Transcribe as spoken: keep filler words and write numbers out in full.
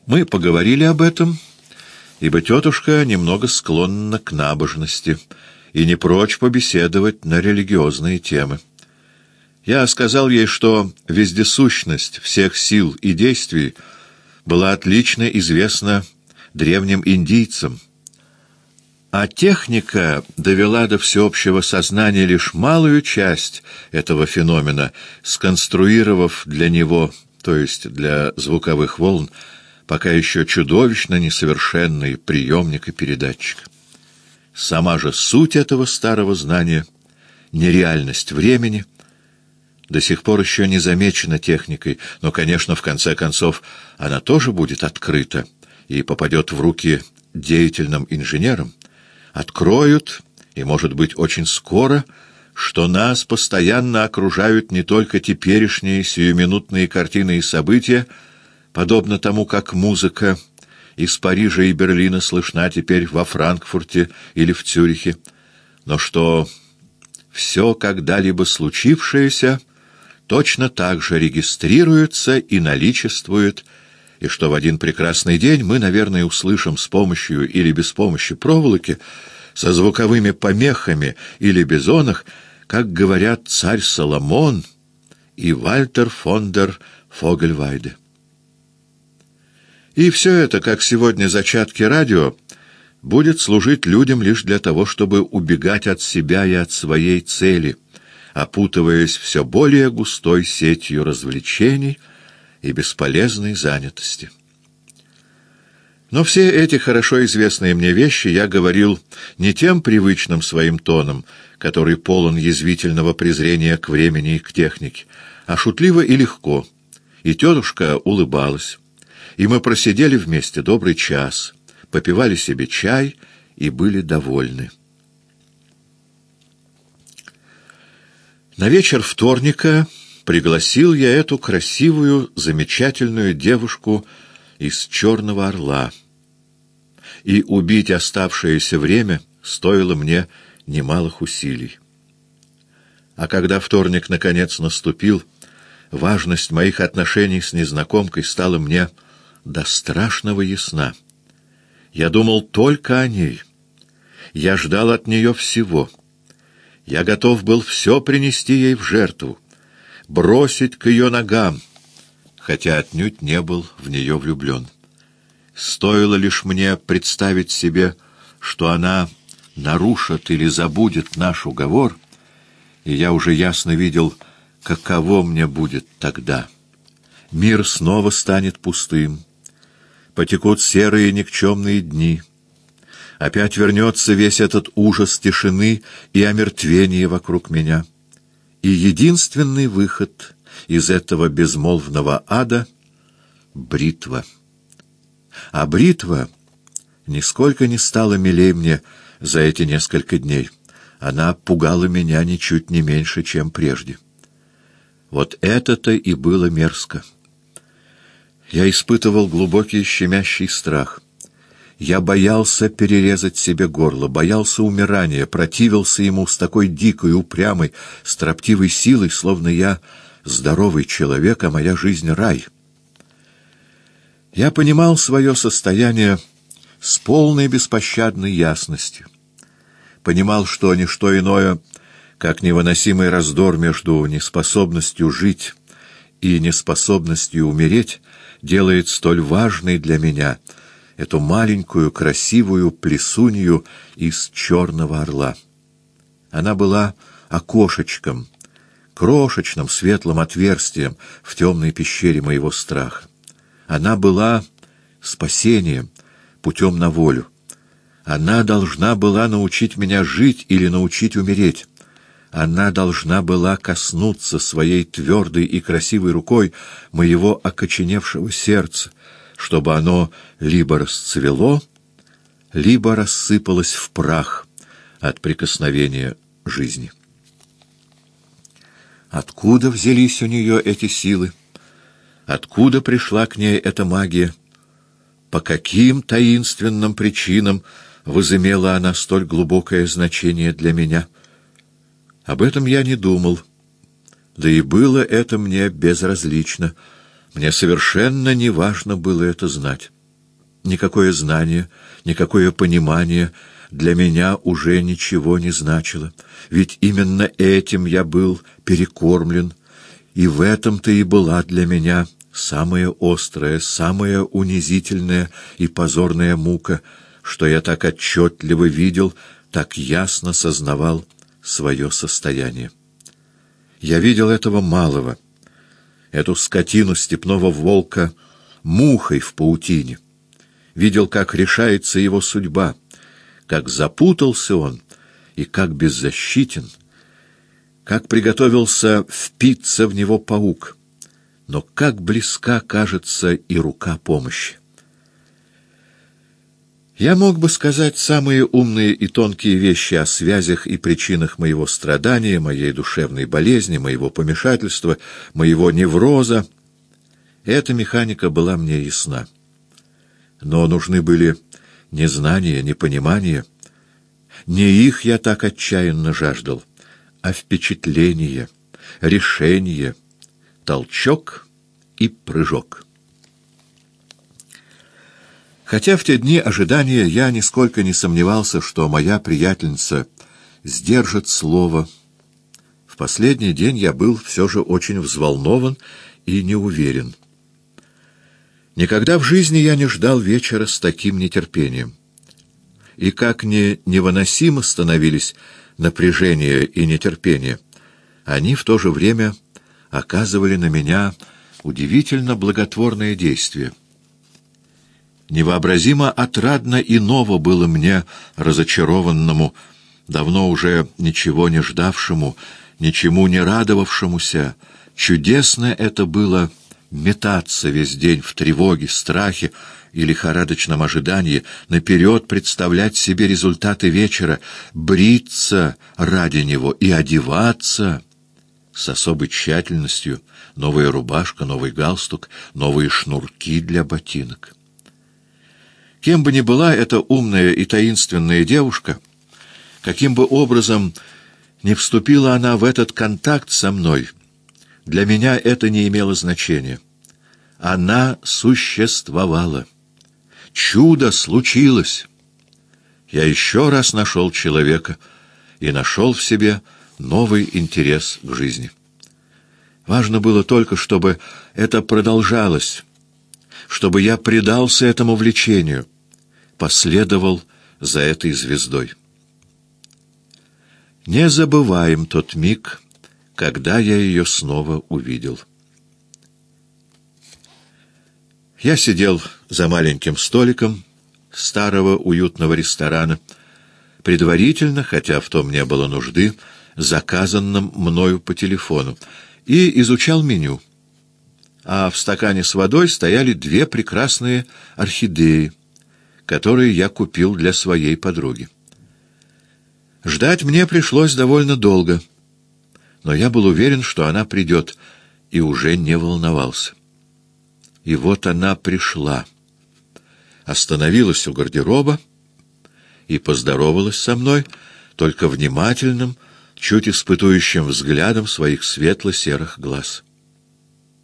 Мы поговорили об этом, ибо тетушка немного склонна к набожности и не прочь побеседовать на религиозные темы. Я сказал ей, что вездесущность всех сил и действий была отлично известна древним индийцам, а техника довела до всеобщего сознания лишь малую часть этого феномена, сконструировав для него, то есть для звуковых волн, пока еще чудовищно несовершенный приемник и передатчик. Сама же суть этого старого знания, нереальность времени, до сих пор еще не замечена техникой, но, конечно, в конце концов, она тоже будет открыта и попадет в руки деятельным инженерам. Откроют, и, может быть, очень скоро, что нас постоянно окружают не только теперешние сиюминутные картины и события, подобно тому, как музыка из Парижа и Берлина слышна теперь во Франкфурте или в Цюрихе, но что все когда-либо случившееся точно так же регистрируется и наличествует, и что в один прекрасный день мы, наверное, услышим с помощью или без помощи проволоки, со звуковыми помехами или без оных, как говорят царь Соломон и Вальтер фон дер Фогельвайде. И все это, как сегодня зачатки радио, будет служить людям лишь для того, чтобы убегать от себя и от своей цели, опутываясь все более густой сетью развлечений и бесполезной занятости. Но все эти хорошо известные мне вещи я говорил не тем привычным своим тоном, который полон язвительного презрения к времени и к технике, а шутливо и легко, и тетушка улыбалась, и мы просидели вместе добрый час, попивали себе чай и были довольны. На вечер вторника пригласил я эту красивую, замечательную девушку из «Черного орла», и убить оставшееся время стоило мне немалых усилий. А когда вторник наконец наступил, важность моих отношений с незнакомкой стала мне до страшного ясна. Я думал только о ней. Я ждал от нее всего. Я готов был все принести ей в жертву, бросить к ее ногам, хотя отнюдь не был в нее влюблен. Стоило лишь мне представить себе, что она нарушит или забудет наш уговор, и я уже ясно видел, каково мне будет тогда. Мир снова станет пустым, потекут серые никчемные дни, опять вернется весь этот ужас тишины и омертвения вокруг меня, и единственный выход из этого безмолвного ада — бритва. А бритва нисколько не стала милей мне за эти несколько дней. Она пугала меня ничуть не меньше, чем прежде. Вот это-то и было мерзко. Я испытывал глубокий щемящий страх. Я боялся перерезать себе горло, боялся умирания, противился ему с такой дикой, упрямой, строптивой силой, словно я здоровый человек, а моя жизнь — рай. Я понимал свое состояние с полной беспощадной ясностью. Понимал, что ничто иное, как невыносимый раздор между неспособностью жить и неспособностью умереть, делает столь важной для меня эту маленькую красивую плесунью из «Черного орла». Она была окошечком, крошечным светлым отверстием в темной пещере моего страха. Она была спасением, путем на волю. Она должна была научить меня жить или научить умереть. Она должна была коснуться своей твердой и красивой рукой моего окоченевшего сердца, чтобы оно либо расцвело, либо рассыпалось в прах от прикосновения жизни. Откуда взялись у нее эти силы? Откуда пришла к ней эта магия? По каким таинственным причинам возымела она столь глубокое значение для меня? Об этом я не думал, да и было это мне безразлично, Мне совершенно не важно было это знать. Никакое знание, никакое понимание для меня уже ничего не значило, ведь именно этим я был перекормлен, и в этом-то и была для меня самая острая, самая унизительная и позорная мука, что я так отчетливо видел, так ясно сознавал свое состояние. Я видел этого малого, эту скотину степного волка, мухой в паутине. Видел, как решается его судьба, как запутался он и как беззащитен, как приготовился впиться в него паук, но как близка, кажется, и рука помощи. Я мог бы сказать самые умные и тонкие вещи о связях и причинах моего страдания, моей душевной болезни, моего помешательства, моего невроза. Эта механика была мне ясна. Но нужны были не знания, не понимание. Не их я так отчаянно жаждал, а впечатление, решение, толчок и прыжок. Хотя в те дни ожидания я нисколько не сомневался, что моя приятельница сдержит слово, в последний день я был все же очень взволнован и неуверен. Никогда в жизни я не ждал вечера с таким нетерпением. И как ни невыносимо становились напряжение и нетерпение, они в то же время оказывали на меня удивительно благотворное действие. Невообразимо отрадно и ново было мне, разочарованному, давно уже ничего не ждавшему, ничему не радовавшемуся. Чудесно это было метаться весь день в тревоге, страхе и лихорадочном ожидании, наперед представлять себе результаты вечера, бриться ради него и одеваться с особой тщательностью: новая рубашка, новый галстук, новые шнурки для ботинок. Кем бы ни была эта умная и таинственная девушка, каким бы образом ни вступила она в этот контакт со мной, для меня это не имело значения. Она существовала. Чудо случилось. Я еще раз нашел человека и нашел в себе новый интерес к жизни. Важно было только, чтобы это продолжалось, чтобы я предался этому влечению, последовал за этой звездой. Не забываем тот миг, когда я ее снова увидел. Я сидел за маленьким столиком старого уютного ресторана, предварительно, хотя в том не было нужды, заказанным мною по телефону, и изучал меню. А в стакане с водой стояли две прекрасные орхидеи, которые я купил для своей подруги. Ждать мне пришлось довольно долго, но я был уверен, что она придет, и уже не волновался. И вот она пришла, остановилась у гардероба и поздоровалась со мной только внимательным, чуть испытующим взглядом своих светло-серых глаз.